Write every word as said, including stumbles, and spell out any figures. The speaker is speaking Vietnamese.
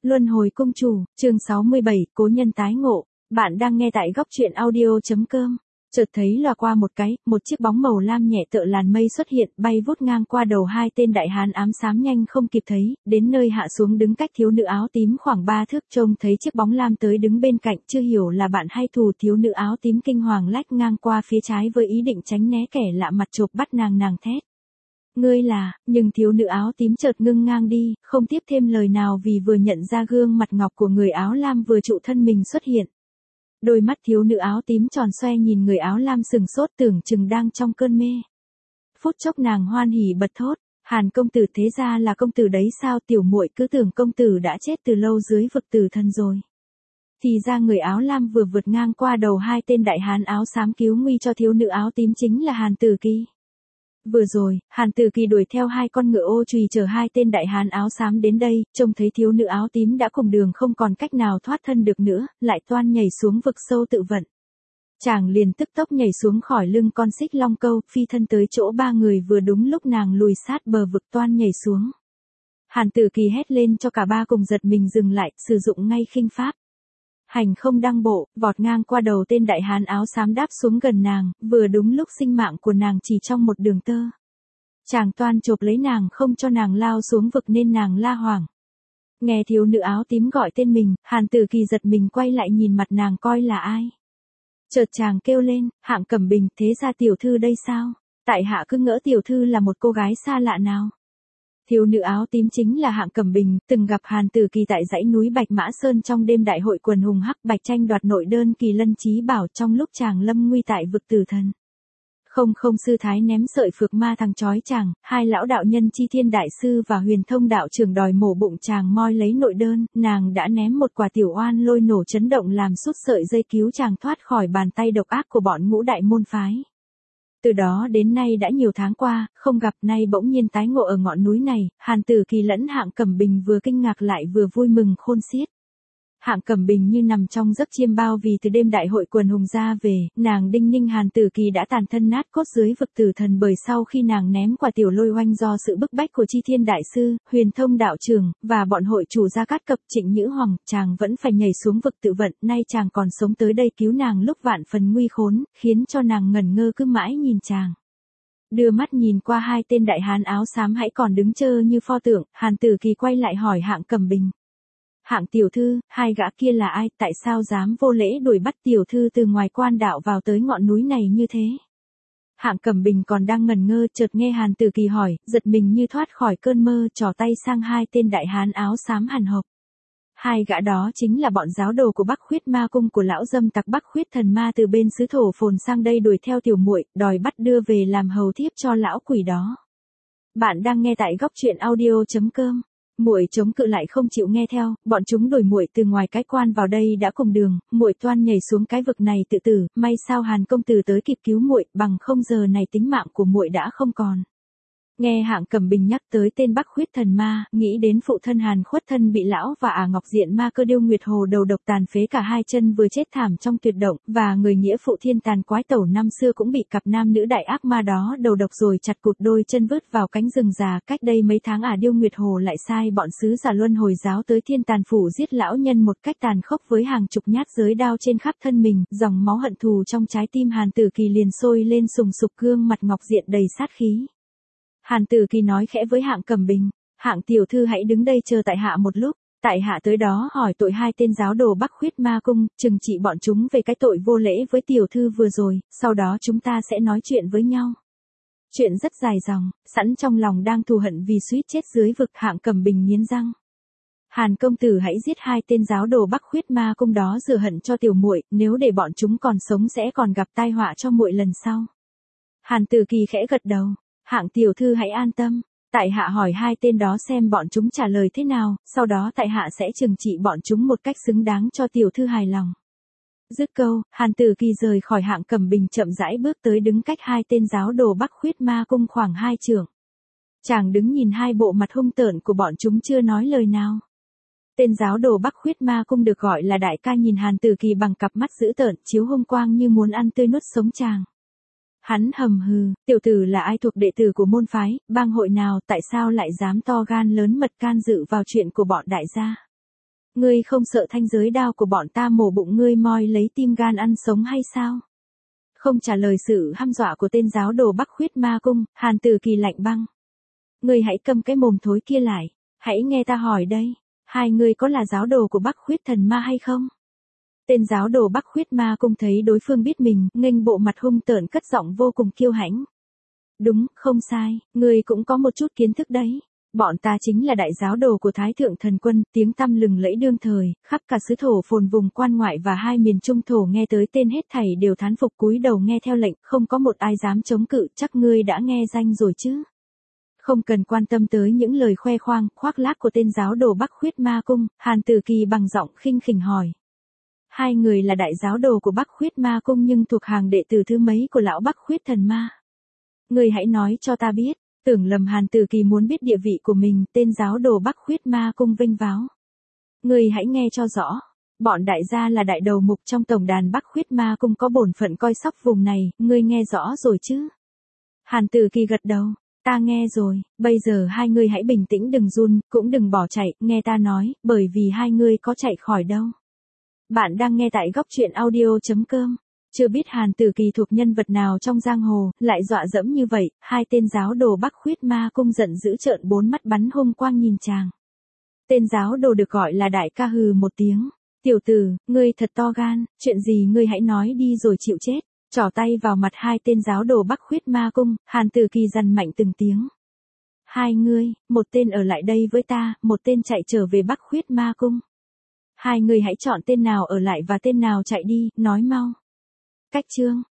Luân hồi cung chủ, chương sáu mươi bảy, cố nhân tái ngộ. Bạn đang nghe tại góc truyện audio.com. Chợt thấy lòa qua một cái, một chiếc bóng màu lam nhẹ tựa làn mây xuất hiện, bay vút ngang qua đầu hai tên đại hán ám xám nhanh không kịp thấy, đến nơi hạ xuống đứng cách thiếu nữ áo tím khoảng ba thước, trông thấy chiếc bóng lam tới đứng bên cạnh, chưa hiểu là bạn hay thù. Thiếu nữ áo tím kinh hoàng lách ngang qua phía trái với ý định tránh né kẻ lạ mặt chộp bắt nàng. Nàng thét: "Ngươi là..." Nhưng thiếu nữ áo tím chợt ngưng ngang đi, không tiếp thêm lời nào vì vừa nhận ra gương mặt ngọc của người áo lam vừa trụ thân mình xuất hiện. Đôi mắt thiếu nữ áo tím tròn xoe nhìn người áo lam sừng sốt, tưởng chừng đang trong cơn mê. Phút chốc nàng hoan hỉ bật thốt: "Hàn công tử, thế ra là công tử đấy sao? Tiểu muội cứ tưởng công tử đã chết từ lâu dưới vực tử thần rồi." Thì ra người áo lam vừa vượt ngang qua đầu hai tên đại hán áo xám cứu nguy cho thiếu nữ áo tím chính là Hàn Tử Kỳ. Vừa rồi, Hàn Tử Kỳ đuổi theo hai con ngựa ô chùy chờ hai tên đại hán áo xám đến đây, trông thấy thiếu nữ áo tím đã cùng đường không còn cách nào thoát thân được nữa, lại toan nhảy xuống vực sâu tự vận. Chàng liền tức tốc nhảy xuống khỏi lưng con xích long câu, phi thân tới chỗ ba người vừa đúng lúc nàng lùi sát bờ vực toan nhảy xuống. Hàn Tử Kỳ hét lên cho cả ba cùng giật mình dừng lại, sử dụng ngay khinh pháp hành không đăng bộ, vọt ngang qua đầu tên đại hán áo xám đáp xuống gần nàng, vừa đúng lúc sinh mạng của nàng chỉ trong một đường tơ. Chàng toan chộp lấy nàng không cho nàng lao xuống vực nên nàng la hoảng. Nghe thiếu nữ áo tím gọi tên mình, Hàn Tử Kỳ giật mình quay lại nhìn mặt nàng coi là ai. Chợt chàng kêu lên: "Hạng Cẩm Bình, thế ra tiểu thư đây sao? Tại hạ cứ ngỡ tiểu thư là một cô gái xa lạ nào." Thiếu nữ áo tím chính là Hạng Cẩm Bình, từng gặp Hàn Tử Kỳ tại dãy núi Bạch Mã Sơn trong đêm đại hội quần hùng hắc bạch tranh đoạt nội đơn kỳ lân chí bảo trong lúc chàng lâm nguy tại vực tử thần. Không không sư thái ném sợi phược ma thằng chói chàng, hai lão đạo nhân Chi Thiên đại sư và Huyền Thông đạo trưởng đòi mổ bụng chàng moi lấy nội đơn, nàng đã ném một quả tiểu oan lôi nổ chấn động làm sút sợi dây cứu chàng thoát khỏi bàn tay độc ác của bọn ngũ đại môn phái. Từ đó đến nay đã nhiều tháng qua, không gặp, nay bỗng nhiên tái ngộ ở ngọn núi này, Hàn Tử Kỳ lẫn Hạng Cẩm Bình vừa kinh ngạc lại vừa vui mừng khôn xiết. Hạng Cẩm Bình như nằm trong giấc chiêm bao vì từ đêm đại hội quần hùng ra về, nàng đinh ninh Hàn Tử Kỳ đã tàn thân nát cốt dưới vực tử thần bởi sau khi nàng ném quả tiểu lôi oanh do sự bức bách của Chi Thiên đại sư, Huyền Thông đạo trưởng và bọn hội chủ Gia Cát Cập Trịnh Nhữ Hoàng, chàng vẫn phải nhảy xuống vực tự vận, nay chàng còn sống tới đây cứu nàng lúc vạn phần nguy khốn, khiến cho nàng ngẩn ngơ cứ mãi nhìn chàng. Đưa mắt nhìn qua hai tên đại hán áo xám hãy còn đứng chơ như pho tượng, Hàn Tử Kỳ quay lại hỏi Hạng Cẩm Bình: "Hạng tiểu thư, hai gã kia là ai, tại sao dám vô lễ đuổi bắt tiểu thư từ ngoài quan đạo vào tới ngọn núi này như thế?" Hạng Cẩm Bình còn đang ngẩn ngơ, chợt nghe Hàn Tử Kỳ hỏi, giật mình như thoát khỏi cơn mơ, trỏ tay sang hai tên đại hán áo xám hàn hộc. Hai gã đó chính là bọn giáo đồ của Bắc Khuyết Ma cung của lão dâm tặc Bắc Khuyết thần ma từ bên xứ Thổ Phồn sang đây đuổi theo tiểu muội, đòi bắt đưa về làm hầu thiếp cho lão quỷ đó. Bạn đang nghe tại góc truyện audio.com. Muội chống cự lại không chịu nghe theo, bọn chúng đuổi muội từ ngoài cái quan vào đây đã cùng đường, muội toan nhảy xuống cái vực này tự tử, may sao Hàn công tử tới kịp cứu muội, bằng không giờ này tính mạng của muội đã không còn. Nghe Hạng Cẩm Bình nhắc tới tên Bắc Khuyết thần ma, nghĩ đến phụ thân Hàn Khuất thân bị lão và Ả Ngọc Diện ma cơ điêu Nguyệt Hồ đầu độc tàn phế cả hai chân vừa chết thảm trong tuyệt động, và người nghĩa phụ thiên tàn quái tẩu năm xưa cũng bị cặp nam nữ đại ác ma đó đầu độc rồi chặt cụt đôi chân vứt vào cánh rừng già. Cách đây mấy tháng Ả điêu Nguyệt Hồ lại sai bọn sứ giả luân hồi giáo tới thiên tàn phủ giết lão nhân một cách tàn khốc với hàng chục nhát giới đao trên khắp thân mình, dòng máu hận thù trong trái tim Hàn Tử Kỳ liền sôi lên sùng sục, gương mặt Ngọc Diện đầy sát khí. Hàn Tử Kỳ nói khẽ với Hạng Cẩm Bình: "Hạng tiểu thư hãy đứng đây chờ tại hạ một lúc, tại hạ tới đó hỏi tội hai tên giáo đồ Bắc Khuyết Ma cung, trừng trị bọn chúng về cái tội vô lễ với tiểu thư vừa rồi, sau đó chúng ta sẽ nói chuyện với nhau." Chuyện rất dài dòng, sẵn trong lòng đang thù hận vì suýt chết dưới vực, Hạng Cẩm Bình nghiến răng: "Hàn công tử hãy giết hai tên giáo đồ Bắc Khuyết Ma cung đó rửa hận cho tiểu muội, nếu để bọn chúng còn sống sẽ còn gặp tai họa cho muội lần sau." Hàn Tử Kỳ khẽ gật đầu: "Hạng tiểu thư hãy an tâm, tại hạ hỏi hai tên đó xem bọn chúng trả lời thế nào, sau đó tại hạ sẽ trừng trị bọn chúng một cách xứng đáng cho tiểu thư hài lòng." Dứt câu, Hàn Tử Kỳ rời khỏi Hạng Cẩm Bình chậm rãi bước tới đứng cách hai tên giáo đồ Bắc Khuyết Ma cung khoảng hai trượng. Chàng đứng nhìn hai bộ mặt hung tợn của bọn chúng chưa nói lời nào. Tên giáo đồ Bắc Khuyết Ma cung được gọi là đại ca nhìn Hàn Tử Kỳ bằng cặp mắt dữ tợn chiếu hung quang như muốn ăn tươi nuốt sống chàng. Hắn hầm hừ: "Tiểu tử là ai, thuộc đệ tử của môn phái, bang hội nào, tại sao lại dám to gan lớn mật can dự vào chuyện của bọn đại gia?" Ngươi không sợ thanh giới đao của bọn ta mổ bụng ngươi moi lấy tim gan ăn sống hay sao? Không trả lời sự hăm dọa của tên giáo đồ Bắc Khuyết Ma Cung, Hàn Tử Kỳ lạnh băng. Ngươi hãy câm cái mồm thối kia lại, hãy nghe ta hỏi đây, hai ngươi có là giáo đồ của Bắc Khuyết thần ma hay không? Tên giáo đồ Bắc Khuyết Ma Cung thấy đối phương biết mình, nghênh bộ mặt hung tợn cất giọng vô cùng kiêu hãnh. Đúng, không sai, ngươi cũng có một chút kiến thức đấy. Bọn ta chính là đại giáo đồ của Thái Thượng Thần Quân, tiếng tăm lừng lẫy đương thời, khắp cả xứ thổ phồn vùng quan ngoại và hai miền trung thổ nghe tới tên hết thảy đều thán phục cúi đầu nghe theo lệnh, không có một ai dám chống cự, chắc ngươi đã nghe danh rồi chứ. Không cần quan tâm tới những lời khoe khoang, khoác lác của tên giáo đồ Bắc Khuyết Ma Cung, Hàn Tử Kỳ bằng giọng khinh khỉnh hỏi. Hai người là đại giáo đồ của Bắc Khuyết Ma Cung nhưng thuộc hàng đệ tử thứ mấy của lão Bắc Khuyết thần ma? Ngươi hãy nói cho ta biết. Tưởng lầm Hàn Tử Kỳ muốn biết địa vị của mình, tên giáo đồ Bắc Khuyết Ma Cung vinh váo. Ngươi hãy nghe cho rõ, bọn đại gia là đại đầu mục trong tổng đàn Bắc Khuyết Ma Cung có bổn phận coi sóc vùng này, ngươi nghe rõ rồi chứ? Hàn Tử Kỳ gật đầu, ta nghe rồi, bây giờ hai ngươi hãy bình tĩnh đừng run, cũng đừng bỏ chạy, nghe ta nói, bởi vì hai ngươi có chạy khỏi đâu. Bạn đang nghe tại góc truyện audio chấm com. Chưa biết Hàn Tử Kỳ thuộc nhân vật nào trong giang hồ, lại dọa dẫm như vậy, hai tên giáo đồ Bắc Khuyết Ma Cung giận dữ trợn bốn mắt bắn hung quang nhìn chàng. Tên giáo đồ được gọi là đại ca hừ một tiếng. Tiểu tử, ngươi thật to gan, chuyện gì ngươi hãy nói đi rồi chịu chết. Trỏ tay vào mặt hai tên giáo đồ Bắc Khuyết Ma Cung, Hàn Tử Kỳ dằn mạnh từng tiếng. Hai ngươi, một tên ở lại đây với ta, một tên chạy trở về Bắc Khuyết Ma Cung. Hai ngươi hãy chọn tên nào ở lại và tên nào chạy đi, nói mau. Cách chương.